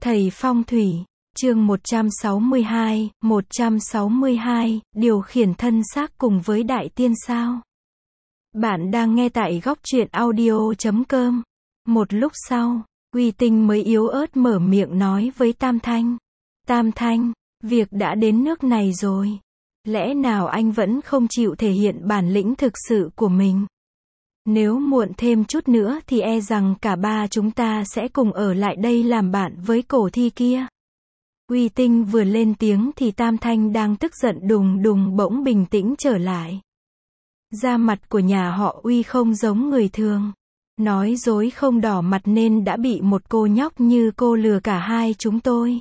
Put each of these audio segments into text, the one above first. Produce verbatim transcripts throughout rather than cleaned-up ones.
Thầy phong thủy, chương một trăm sáu mươi hai, một trăm sáu mươi hai, điều khiển thân xác cùng với đại tiên sao? Bạn đang nghe tại góc truyện audio chấm com. Một lúc sau, Uy Tinh mới yếu ớt mở miệng nói với Tam Thanh. Tam Thanh, việc đã đến nước này rồi. Lẽ nào anh vẫn không chịu thể hiện bản lĩnh thực sự của mình? Nếu muộn thêm chút nữa thì e rằng cả ba chúng ta sẽ cùng ở lại đây làm bạn với cổ thi kia. Uy Tinh vừa lên tiếng thì Tam Thanh đang tức giận đùng đùng bỗng bình tĩnh trở lại. Da mặt của nhà họ Uy không giống người thường. Nói dối không đỏ mặt nên đã bị một cô nhóc như cô lừa cả hai chúng tôi.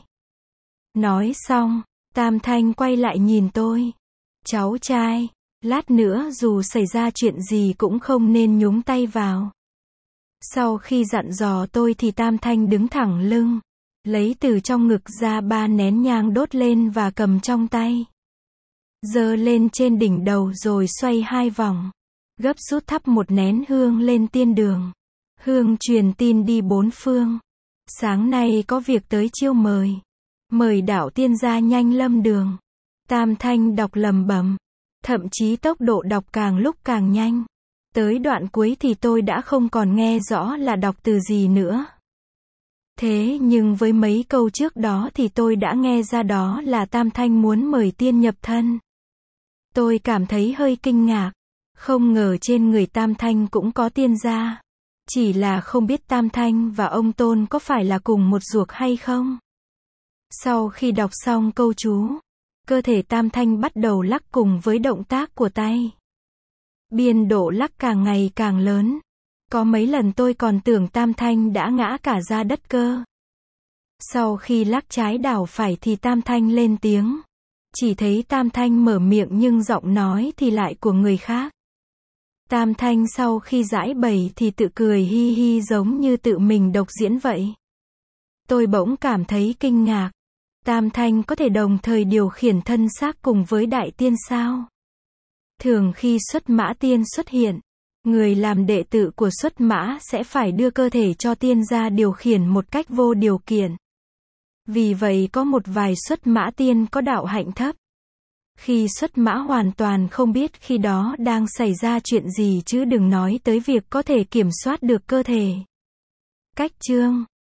Nói xong, Tam Thanh quay lại nhìn tôi. Cháu trai, lát nữa dù xảy ra chuyện gì cũng không nên nhúng tay vào. Sau khi dặn dò tôi thì Tam Thanh đứng thẳng lưng, lấy từ trong ngực ra ba nén nhang đốt lên và cầm trong tay. Giơ lên trên đỉnh đầu rồi xoay hai vòng. Gấp rút thắp một nén hương lên tiên đường. Hương truyền tin đi bốn phương. Sáng nay có việc tới chiêu mời. Mời đạo tiên gia nhanh lâm đường. Tam Thanh đọc lầm bầm. Thậm chí tốc độ đọc càng lúc càng nhanh. Tới đoạn cuối thì tôi đã không còn nghe rõ là đọc từ gì nữa. Thế nhưng với mấy câu trước đó thì tôi đã nghe ra đó là Tam Thanh muốn mời tiên nhập thân. Tôi cảm thấy hơi kinh ngạc. Không ngờ trên người Tam Thanh cũng có tiên gia. Chỉ là không biết Tam Thanh và ông Tôn có phải là cùng một ruột hay không. Sau khi đọc xong câu chú, cơ thể Tam Thanh bắt đầu lắc cùng với động tác của tay. Biên độ lắc càng ngày càng lớn. Có mấy lần tôi còn tưởng Tam Thanh đã ngã cả ra đất cơ. Sau khi lắc trái đảo phải thì Tam Thanh lên tiếng. Chỉ thấy Tam Thanh mở miệng nhưng giọng nói thì lại của người khác. Tam Thanh sau khi giải bày thì tự cười hi hi giống như tự mình độc diễn vậy. Tôi bỗng cảm thấy kinh ngạc. Tam Thanh có thể đồng thời điều khiển thân xác cùng với đại tiên sao? Thường khi xuất mã tiên xuất hiện, người làm đệ tử của xuất mã sẽ phải đưa cơ thể cho tiên gia điều khiển một cách vô điều kiện. Vì vậy có một vài xuất mã tiên có đạo hạnh thấp. Khi xuất mã hoàn toàn không biết khi đó đang xảy ra chuyện gì chứ đừng nói tới việc có thể kiểm soát được cơ thể. Cách chương